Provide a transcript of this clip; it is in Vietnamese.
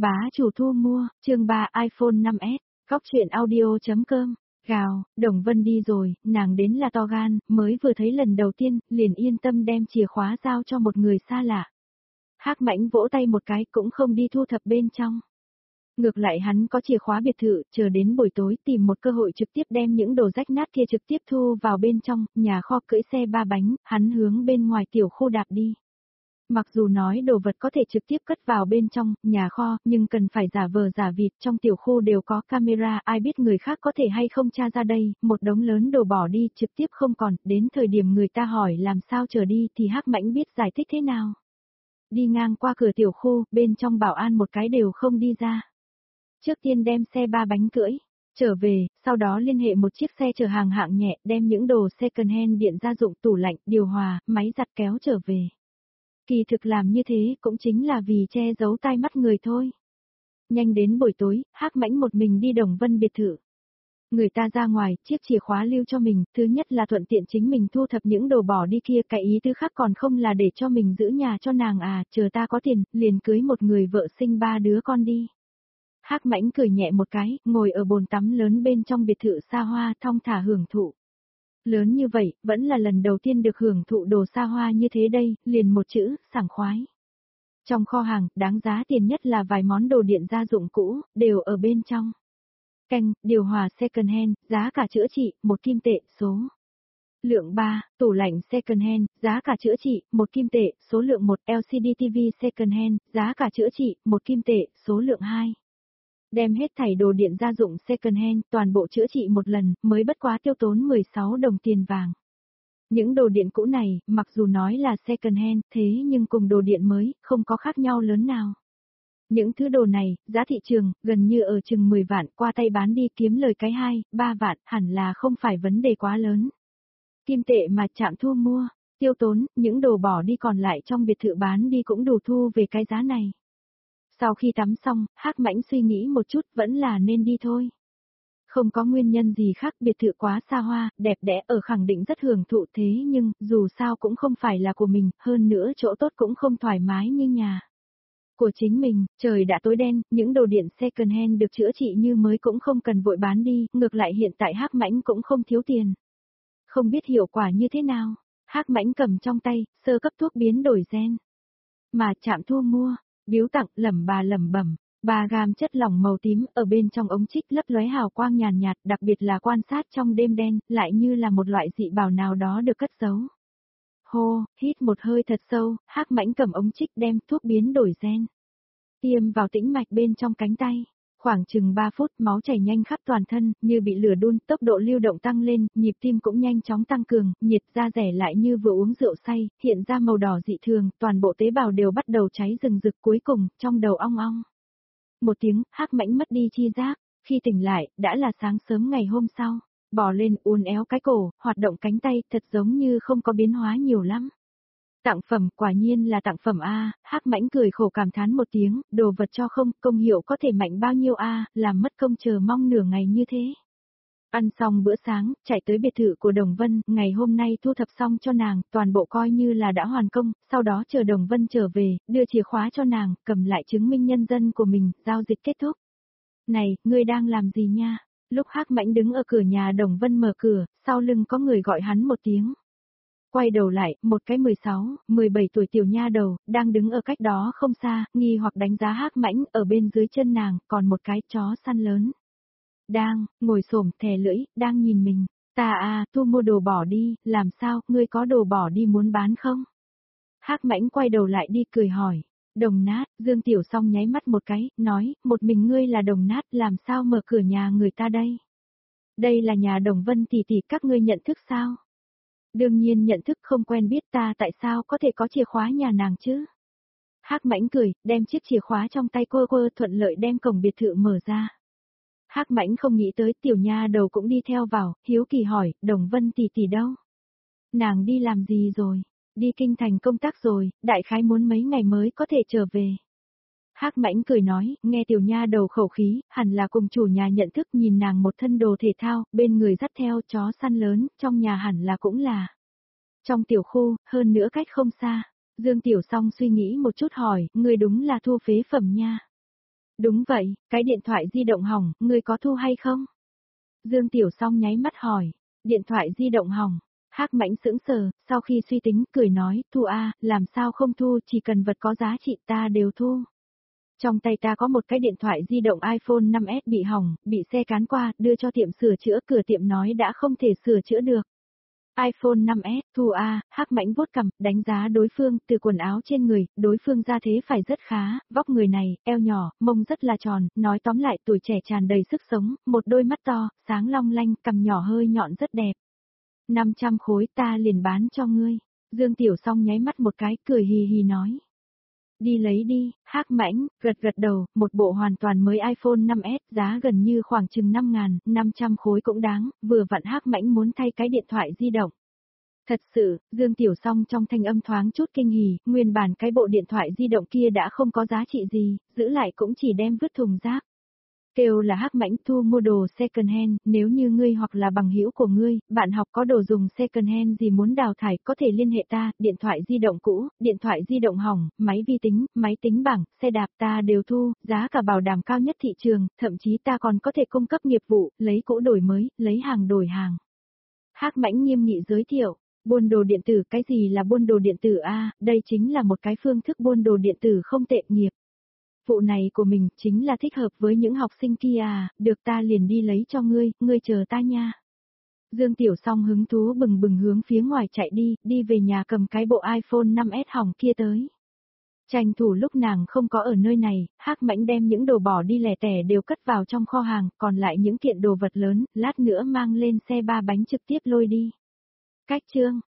Bá chủ thu mua, chương 3 iPhone 5S, góc truyện audio.com. Gào, Đồng Vân đi rồi, nàng đến là to gan, mới vừa thấy lần đầu tiên, liền yên tâm đem chìa khóa giao cho một người xa lạ. Hắc Mãnh vỗ tay một cái cũng không đi thu thập bên trong. Ngược lại hắn có chìa khóa biệt thự, chờ đến buổi tối tìm một cơ hội trực tiếp đem những đồ rách nát kia trực tiếp thu vào bên trong, nhà kho cưỡi xe ba bánh, hắn hướng bên ngoài tiểu khu đạp đi. Mặc dù nói đồ vật có thể trực tiếp cất vào bên trong, nhà kho, nhưng cần phải giả vờ giả vịt, trong tiểu khu đều có camera, ai biết người khác có thể hay không tra ra đây, một đống lớn đồ bỏ đi, trực tiếp không còn, đến thời điểm người ta hỏi làm sao trở đi thì Hắc Mãnh biết giải thích thế nào. Đi ngang qua cửa tiểu khu, bên trong bảo an một cái đều không đi ra. Trước tiên đem xe ba bánh cưỡi trở về, sau đó liên hệ một chiếc xe chở hàng hạng nhẹ, đem những đồ second hand điện gia dụng, tủ lạnh, điều hòa, máy giặt kéo trở về. Kỳ thực làm như thế cũng chính là vì che giấu tai mắt người thôi. Nhanh đến buổi tối, Hắc Mãnh một mình đi Đồng Vân biệt thự. Người ta ra ngoài, chiếc chìa khóa lưu cho mình, thứ nhất là thuận tiện chính mình thu thập những đồ bỏ đi kia, cái ý thứ khác còn không là để cho mình giữ nhà cho nàng à, chờ ta có tiền, liền cưới một người vợ sinh 3 đứa con đi. Hắc Mãnh cười nhẹ một cái, ngồi ở bồn tắm lớn bên trong biệt thự xa hoa, thong thả hưởng thụ. Lớn như vậy, vẫn là lần đầu tiên được hưởng thụ đồ xa hoa như thế đây, liền một chữ, sảng khoái. Trong kho hàng, đáng giá tiền nhất là vài món đồ điện gia dụng cũ, đều ở bên trong. Canh, điều hòa second hand, giá cả chữa trị, 1 kim tệ, số lượng 3, tủ lạnh second hand, giá cả chữa trị, 1 kim tệ, số lượng 1, LCD TV second hand, giá cả chữa trị, 1 kim tệ, số lượng 2. Đem hết thảy đồ điện gia dụng second hand, toàn bộ chữa trị một lần, mới bất quá tiêu tốn 16 đồng tiền vàng. Những đồ điện cũ này, mặc dù nói là second hand, thế nhưng cùng đồ điện mới, không có khác nhau lớn nào. Những thứ đồ này, giá thị trường, gần như ở chừng 10 vạn, qua tay bán đi kiếm lời cái 2, 3 vạn, hẳn là không phải vấn đề quá lớn. Kim tệ mà Trạm Thu mua, tiêu tốn, những đồ bỏ đi còn lại trong biệt thự bán đi cũng đủ thu về cái giá này. Sau khi tắm xong, Hắc Mãnh suy nghĩ một chút vẫn là nên đi thôi. Không có nguyên nhân gì khác, biệt thự quá xa hoa, đẹp đẽ ở khẳng định rất hưởng thụ, thế nhưng, dù sao cũng không phải là của mình, hơn nữa chỗ tốt cũng không thoải mái như nhà của chính mình. Trời đã tối đen, những đồ điện second hand được chữa trị như mới cũng không cần vội bán đi, ngược lại hiện tại Hắc Mãnh cũng không thiếu tiền. Không biết hiệu quả như thế nào, Hắc Mãnh cầm trong tay, sơ cấp thuốc biến đổi gen. Mà Trạm Thu mua, biếu tặng, lẩm bẩm. 3 gam chất lỏng màu tím ở bên trong ống trích lấp lóe hào quang nhàn nhạt, đặc biệt là quan sát trong đêm đen, lại như là một loại dị bảo nào đó được cất giấu. Hô, hít một hơi thật sâu, Hắc Mãnh cầm ống trích đem thuốc biến đổi gen tiêm vào tĩnh mạch bên trong cánh tay. Khoảng chừng 3 phút, máu chảy nhanh khắp toàn thân, như bị lửa đun, tốc độ lưu động tăng lên, nhịp tim cũng nhanh chóng tăng cường, nhiệt da rẻ lại như vừa uống rượu say, hiện ra màu đỏ dị thường, toàn bộ tế bào đều bắt đầu cháy rừng rực, cuối cùng, trong đầu ong ong. Một tiếng, Hắc Mãnh mất đi chi giác, khi tỉnh lại, đã là sáng sớm ngày hôm sau, bò lên uốn éo cái cổ, hoạt động cánh tay, thật giống như không có biến hóa nhiều lắm. Tặng phẩm, quả nhiên là tặng phẩm a. Hắc Mãnh cười khổ cảm thán một tiếng, đồ vật cho không, công hiệu có thể mạnh bao nhiêu a, làm mất công chờ mong nửa ngày như thế. Ăn xong bữa sáng, chạy tới biệt thự của Đồng Vân, ngày hôm nay thu thập xong cho nàng, toàn bộ coi như là đã hoàn công, sau đó chờ Đồng Vân trở về, đưa chìa khóa cho nàng, cầm lại chứng minh nhân dân của mình, giao dịch kết thúc. Này, ngươi đang làm gì nha? Lúc Hắc Mãnh đứng ở cửa nhà Đồng Vân mở cửa, sau lưng có người gọi hắn một tiếng. Quay đầu lại, một cái 16, 17 tuổi tiểu nha đầu, đang đứng ở cách đó không xa, nghi hoặc đánh giá Hắc Mãnh, ở bên dưới chân nàng, còn một cái chó săn lớn. Đang, ngồi xổm thè lưỡi, đang nhìn mình. Ta à, thu mua đồ bỏ đi, làm sao, ngươi có đồ bỏ đi muốn bán không? Hắc Mãnh quay đầu lại đi cười hỏi. Đồng Nát, Dương Tiểu Song nháy mắt một cái, nói, một mình ngươi là Đồng Nát, làm sao mở cửa nhà người ta đây? Đây là nhà Đồng Vân tỷ tỷ, các ngươi nhận thức sao? Đương nhiên nhận thức, không quen biết, ta tại sao có thể có chìa khóa nhà nàng chứ? Hắc Mãnh cười, đem chiếc chìa khóa trong tay quơ thuận lợi đem cổng biệt thự mở ra. Hắc Mãnh không nghĩ tới tiểu nha đầu cũng đi theo vào, hiếu kỳ hỏi, Đồng Vân tỷ tỷ đâu? Nàng đi làm gì rồi? Đi kinh thành công tác rồi, đại khái muốn mấy ngày mới có thể trở về. Hắc Mãnh cười nói, nghe tiểu nha đầu khẩu khí, hẳn là cùng chủ nhà nhận thức, nhìn nàng một thân đồ thể thao, bên người dắt theo chó săn lớn, trong nhà hẳn là cũng là. Trong tiểu khu, hơn nữa cách không xa. Dương Tiểu Song suy nghĩ một chút hỏi, ngươi đúng là thu phế phẩm nha. Đúng vậy, cái điện thoại di động hỏng, ngươi có thu hay không? Dương Tiểu Song nháy mắt hỏi. Điện thoại di động hỏng. Hắc Mãnh sững sờ, sau khi suy tính, cười nói, thu a, làm sao không thu, chỉ cần vật có giá trị ta đều thu. Trong tay ta có một cái điện thoại di động iPhone 5S bị hỏng, bị xe cán qua, đưa cho tiệm sửa chữa, cửa tiệm nói đã không thể sửa chữa được. iPhone 5S, thu a, Hắc Mãnh vuốt cằm, đánh giá đối phương, từ quần áo trên người, đối phương ra thế phải rất khá, vóc người này, eo nhỏ, mông rất là tròn, nói tóm lại tuổi trẻ tràn đầy sức sống, một đôi mắt to, sáng long lanh, cằm nhỏ hơi nhọn rất đẹp. 500 khối ta liền bán cho ngươi. Dương Tiểu Song nháy mắt một cái, cười hì hì nói. Đi lấy đi, Hắc Mãnh, gật gật đầu, một bộ hoàn toàn mới iPhone 5S, giá gần như khoảng chừng 5.000, 500 khối cũng đáng, vừa vặn Hắc Mãnh muốn thay cái điện thoại di động. Thật sự, Dương Tiểu Song trong thanh âm thoáng chút kinh hỉ, nguyên bản cái bộ điện thoại di động kia đã không có giá trị gì, giữ lại cũng chỉ đem vứt thùng rác. Kêu là Hắc Mãnh thu mua đồ second hand, nếu như ngươi hoặc là bằng hữu của ngươi, bạn học có đồ dùng second hand gì muốn đào thải, có thể liên hệ ta, điện thoại di động cũ, điện thoại di động hỏng, máy vi tính, máy tính bảng, xe đạp ta đều thu, giá cả bảo đảm cao nhất thị trường, thậm chí ta còn có thể cung cấp nghiệp vụ, lấy cũ đổi mới, lấy hàng đổi hàng. Hắc Mãnh nghiêm nghị giới thiệu. Buôn đồ điện tử, cái gì là buôn đồ điện tử a? Đây chính là một cái phương thức buôn đồ điện tử không tệ nghiệp. Vụ này của mình chính là thích hợp với những học sinh kia à, được ta liền đi lấy cho ngươi chờ ta nha. Dương Tiểu Song hứng thú bừng bừng hướng phía ngoài chạy đi, đi về nhà cầm cái bộ iPhone 5S hỏng kia tới. Tranh thủ lúc nàng không có ở nơi này, Hắc Mãnh đem những đồ bỏ đi lẻ tẻ đều cất vào trong kho hàng, còn lại những kiện đồ vật lớn, lát nữa mang lên xe ba bánh trực tiếp lôi đi. Cách chương